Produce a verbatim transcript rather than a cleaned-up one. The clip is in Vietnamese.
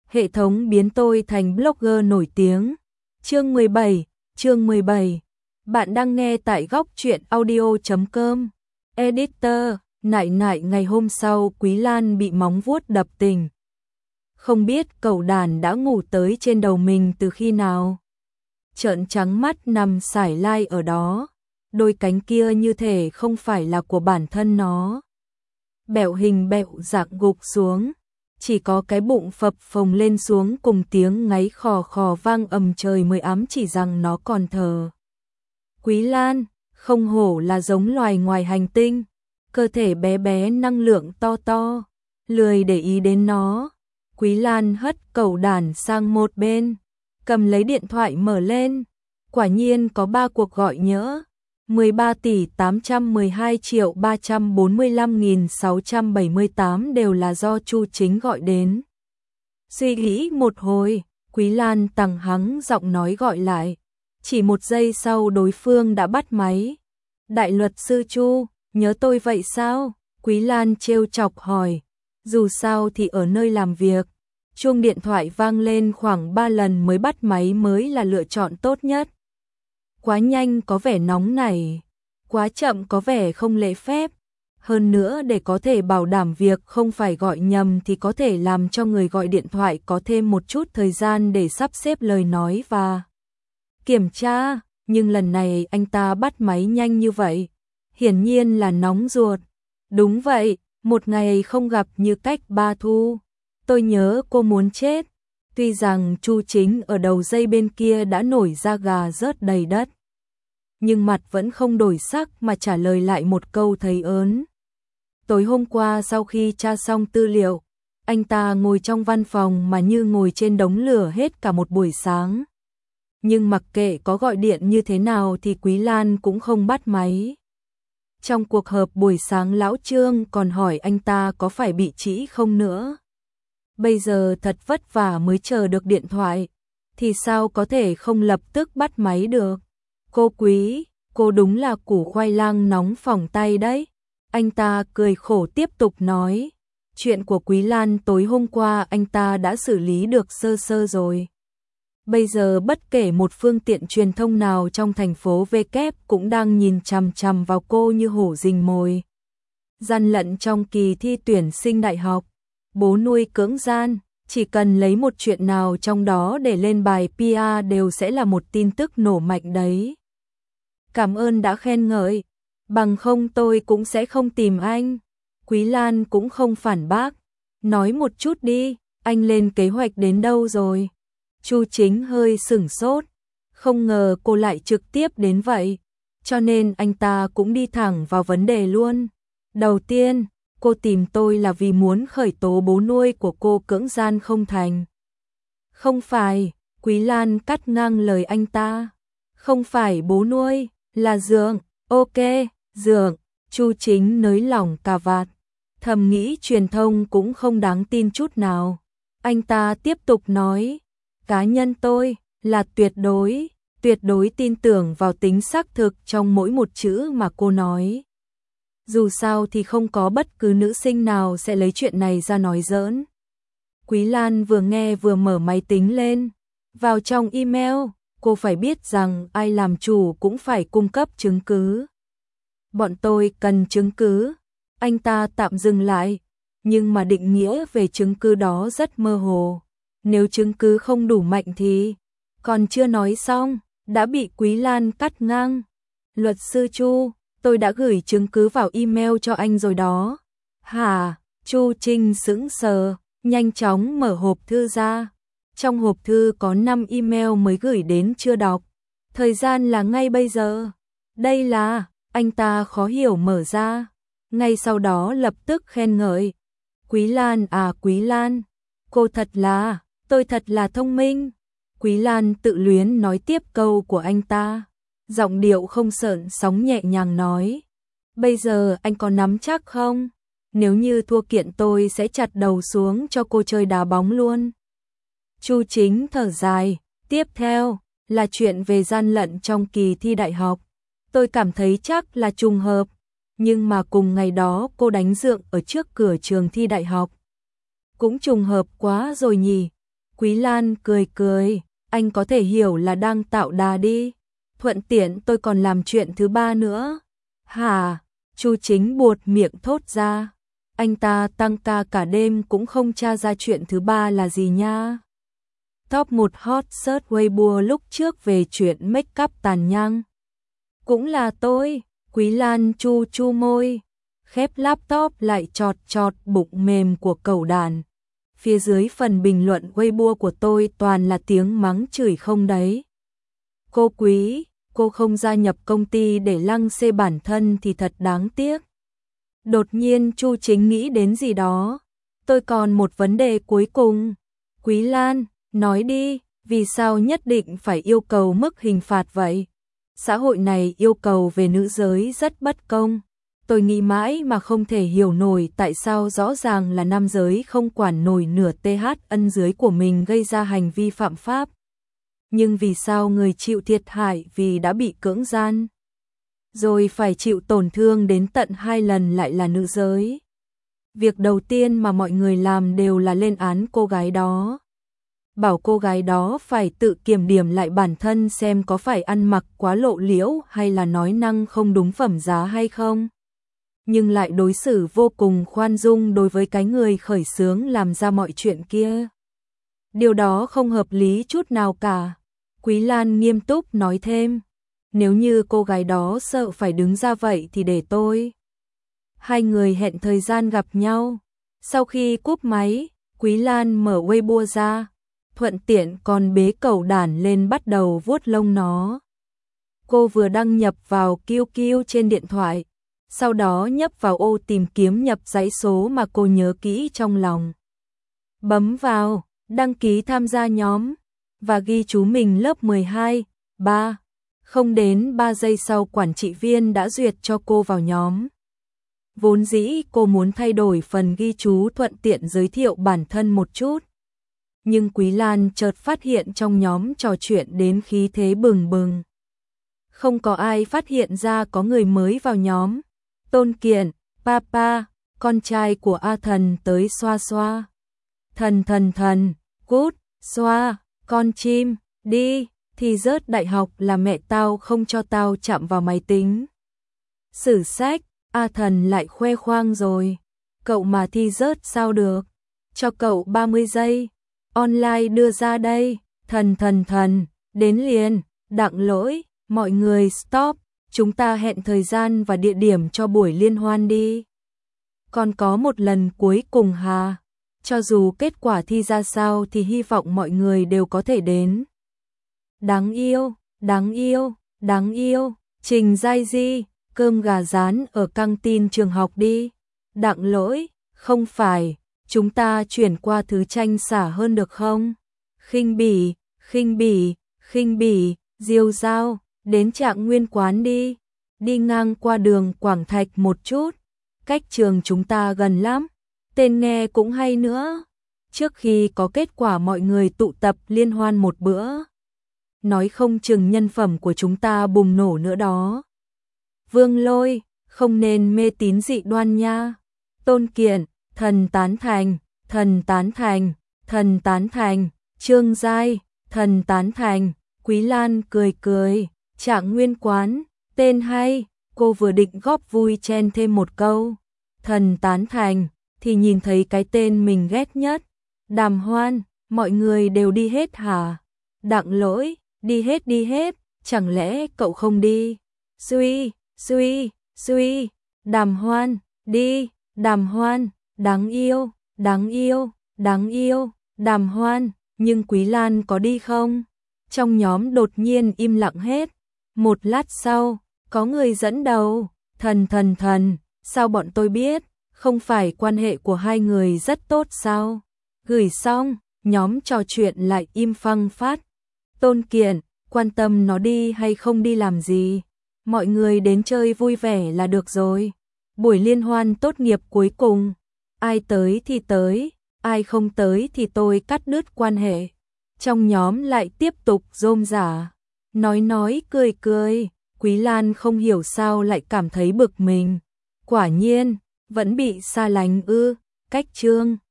hệ thống biến tôi thành blogger nổi tiếng. Chương mười bảy, chương mười bảy. Bạn đang nghe tại góc truyện audio chấm com. Editor, nại nại ngày hôm sau Quý Lan bị móng vuốt đập tỉnh. Không biết cẩu đàn đã ngủ tới trên đầu mình từ khi nào. Trợn trắng mắt nằm sải lai ở đó, đôi cánh kia như thể không phải là của bản thân nó. Bẹo hình bẹo dạng gục xuống, chỉ có cái bụng phập phồng lên xuống cùng tiếng ngáy khò khò vang ầm trời mới ám chỉ rằng nó còn thở. Quý Lan, không hổ là giống loài ngoài hành tinh, cơ thể bé bé năng lượng to to, lười để ý đến nó. Quý Lan hất cẩu đàn sang một bên, cầm lấy điện thoại mở lên, quả nhiên có ba cuộc gọi nhỡ. mười ba tỷ tám trăm mười hai triệu ba trăm bốn mươi lăm nghìn sáu trăm bảy mươi tám đều là do Chu Chính gọi đến. Suy nghĩ một hồi, Quý Lan tằng hắng giọng nói gọi lại. Chỉ một giây sau đối phương đã bắt máy. Đại luật sư Chu, nhớ tôi vậy sao? Quý Lan trêu chọc hỏi. Dù sao thì ở nơi làm việc, chuông điện thoại vang lên khoảng ba lần mới bắt máy mới là lựa chọn tốt nhất. Quá nhanh có vẻ nóng nảy, quá chậm có vẻ không lễ phép. Hơn nữa để có thể bảo đảm việc không phải gọi nhầm thì có thể làm cho người gọi điện thoại có thêm một chút thời gian để sắp xếp lời nói và kiểm tra. Nhưng lần này anh ta bắt máy nhanh như vậy, hiển nhiên là nóng ruột. Đúng vậy, một ngày không gặp như cách ba thu. Tôi nhớ cô muốn chết. Tuy rằng Chu Chính ở đầu dây bên kia đã nổi da gà rớt đầy đất, nhưng mặt vẫn không đổi sắc mà trả lời lại một câu thấy ớn. Tối hôm qua sau khi tra xong tư liệu, anh ta ngồi trong văn phòng mà như ngồi trên đống lửa hết cả một buổi sáng. Nhưng mặc kệ có gọi điện như thế nào thì Quý Lan cũng không bắt máy. Trong cuộc họp buổi sáng lão Trương còn hỏi anh ta có phải bị trĩ không nữa. Bây giờ thật vất vả mới chờ được điện thoại, thì sao có thể không lập tức bắt máy được. Cô Quý, cô đúng là củ khoai lang nóng phỏng tay đấy. Anh ta cười khổ tiếp tục nói. Chuyện của Quý Lan tối hôm qua anh ta đã xử lý được sơ sơ rồi. Bây giờ bất kể một phương tiện truyền thông nào trong thành phố V Kép cũng đang nhìn chằm chằm vào cô như hổ rình mồi. Gian lận trong kỳ thi tuyển sinh đại học, bố nuôi cưỡng gian, chỉ cần lấy một chuyện nào trong đó để lên bài pê e đều sẽ là một tin tức nổ mạnh đấy. Cảm ơn đã khen ngợi, bằng không tôi cũng sẽ không tìm anh. Quý Lan cũng không phản bác. Nói một chút đi, anh lên kế hoạch đến đâu rồi? Chu Chính hơi sửng sốt, không ngờ cô lại trực tiếp đến vậy, cho nên anh ta cũng đi thẳng vào vấn đề luôn. Đầu tiên, cô tìm tôi là vì muốn khởi tố bố nuôi của cô cưỡng gian không thành. Không phải, Quý Lan cắt ngang lời anh ta. Không phải bố nuôi, là Dượng. Ok, Dượng. Chu Chính nới lỏng cà vạt, thầm nghĩ truyền thông cũng không đáng tin chút nào. Anh ta tiếp tục nói, cá nhân tôi là tuyệt đối, tuyệt đối tin tưởng vào tính xác thực trong mỗi một chữ mà cô nói. Dù sao thì không có bất cứ nữ sinh nào sẽ lấy chuyện này ra nói giỡn. Quý Lan vừa nghe vừa mở máy tính lên. Vào trong email, cô phải biết rằng ai làm chủ cũng phải cung cấp chứng cứ. Bọn tôi cần chứng cứ. Anh ta tạm dừng lại, nhưng mà định nghĩa về chứng cứ đó rất mơ hồ. Nếu chứng cứ không đủ mạnh thì... Còn chưa nói xong, đã bị Quý Lan cắt ngang. Luật sư Chu, tôi đã gửi chứng cứ vào email cho anh rồi đó. Hả? Chu Trinh sững sờ, nhanh chóng mở hộp thư ra. Trong hộp thư có năm email mới gửi đến chưa đọc. Thời gian là ngay bây giờ. Đây là... Anh ta khó hiểu mở ra. Ngay sau đó lập tức khen ngợi. Quý Lan à Quý Lan, cô thật là, tôi thật là thông minh. Quý Lan tự luyến nói tiếp câu của anh ta. Giọng điệu không sợn sóng nhẹ nhàng nói. Bây giờ anh có nắm chắc không? Nếu như thua kiện tôi sẽ chặt đầu xuống cho cô chơi đá bóng luôn. Chu Chính thở dài. Tiếp theo là chuyện về gian lận trong kỳ thi đại học. Tôi cảm thấy chắc là trùng hợp. Nhưng mà cùng ngày đó cô đánh Dượng ở trước cửa trường thi đại học. Cũng trùng hợp quá rồi nhỉ. Quý Lan cười cười, anh có thể hiểu là đang tạo đà đi. Thuận tiện tôi còn làm chuyện thứ ba nữa. Hả? Chu Chính buột miệng thốt ra. Anh ta tăng ca cả đêm cũng không tra ra chuyện thứ ba là gì nha. Top một hot search Weibo lúc trước về chuyện make up tàn nhang. Cũng là tôi. Quý Lan chu chu môi, khép laptop lại chọt chọt bụng mềm của cẩu đàn. Phía dưới phần bình luận Weibo của tôi toàn là tiếng mắng chửi không đấy. Cô Quý, cô không gia nhập công ty để lăng xê bản thân thì thật đáng tiếc. Đột nhiên Chu Chính nghĩ đến gì đó. Tôi còn một vấn đề cuối cùng. Quý Lan, nói đi, vì sao nhất định phải yêu cầu mức hình phạt vậy? Xã hội này yêu cầu về nữ giới rất bất công. Tôi nghĩ mãi mà không thể hiểu nổi tại sao rõ ràng là nam giới không quản nổi nửa tê hát ân dưới của mình gây ra hành vi phạm pháp. Nhưng vì sao người chịu thiệt hại vì đã bị cưỡng gian, rồi phải chịu tổn thương đến tận hai lần lại là nữ giới? Việc đầu tiên mà mọi người làm đều là lên án cô gái đó. Bảo cô gái đó phải tự kiểm điểm lại bản thân xem có phải ăn mặc quá lộ liễu hay là nói năng không đúng phẩm giá hay không. Nhưng lại đối xử vô cùng khoan dung đối với cái người khởi xướng làm ra mọi chuyện kia. Điều đó không hợp lý chút nào cả. Quý Lan nghiêm túc nói thêm. Nếu như cô gái đó sợ phải đứng ra vậy thì để tôi. Hai người hẹn thời gian gặp nhau. Sau khi cúp máy, Quý Lan mở Weibo ra. Thuận tiện còn bế cẩu đản lên bắt đầu vuốt lông nó. Cô vừa đăng nhập vào Q Q trên điện thoại, sau đó nhấp vào ô tìm kiếm nhập dãy số mà cô nhớ kỹ trong lòng. Bấm vào, đăng ký tham gia nhóm, và ghi chú mình lớp mười hai, ba. Không đến ba giây sau quản trị viên đã duyệt cho cô vào nhóm. Vốn dĩ cô muốn thay đổi phần ghi chú thuận tiện giới thiệu bản thân một chút. Nhưng Quý Lan chợt phát hiện trong nhóm trò chuyện đến khí thế bừng bừng. Không có ai phát hiện ra có người mới vào nhóm. Tôn Kiện, Papa, con trai của A Thần tới xoa xoa. Thần thần thần, cút, xoa, con chim, đi, thì rớt đại học là mẹ tao không cho tao chạm vào máy tính. Sử sách, A Thần lại khoe khoang rồi. Cậu mà thi rớt sao được? Cho cậu ba mươi giây. Online đưa ra đây. Thần thần thần, đến liền, đặng lỗi, mọi người stop. Chúng ta hẹn thời gian và địa điểm cho buổi liên hoan đi. Còn có một lần cuối cùng hà. Cho dù kết quả thi ra sao thì hy vọng mọi người đều có thể đến. Đáng yêu, đáng yêu, đáng yêu. Trình Giai Di, cơm gà rán ở căng tin trường học đi. Đặng lỗi, không phải, chúng ta chuyển qua thứ tranh xả hơn được không? Khinh bỉ, khinh bỉ, khinh bỉ, Diêu Giao, đến Trạng Nguyên quán đi. Đi ngang qua đường Quảng Thạch một chút. Cách trường chúng ta gần lắm. Tên nghe cũng hay nữa. Trước khi có kết quả mọi người tụ tập liên hoan một bữa. Nói không chừng nhân phẩm của chúng ta bùng nổ nữa đó. Vương Lôi, không nên mê tín dị đoan nha. Tôn Kiện, thần tán thành, thần tán thành, thần tán thành. Trương Giai, thần tán thành. Quý Lan cười cười. Trạng Nguyên quán, tên hay. Cô vừa định góp vui chen thêm một câu. Thần tán thành, thì nhìn thấy cái tên mình ghét nhất. Đàm Hoan, mọi người đều đi hết hả? Đặng lỗi, đi hết đi hết, chẳng lẽ cậu không đi? Suy, suy, suy, Đàm Hoan, đi, Đàm Hoan, đáng yêu, đáng yêu, đáng yêu, Đàm Hoan, nhưng Quý Lan có đi không? Trong nhóm đột nhiên im lặng hết. Một lát sau, có người dẫn đầu. Thần thần thần, sao bọn tôi biết? Không phải quan hệ của hai người rất tốt sao? Gửi xong, nhóm trò chuyện lại im phăng phát. Tôn Kiện, quan tâm nó đi hay không đi làm gì? Mọi người đến chơi vui vẻ là được rồi. Buổi liên hoan tốt nghiệp cuối cùng. Ai tới thì tới, ai không tới thì tôi cắt đứt quan hệ. Trong nhóm lại tiếp tục rôm rả. Nói nói cười cười. Quý Lan không hiểu sao lại cảm thấy bực mình. Quả nhiên, vẫn bị xa lánh ư. Cách chương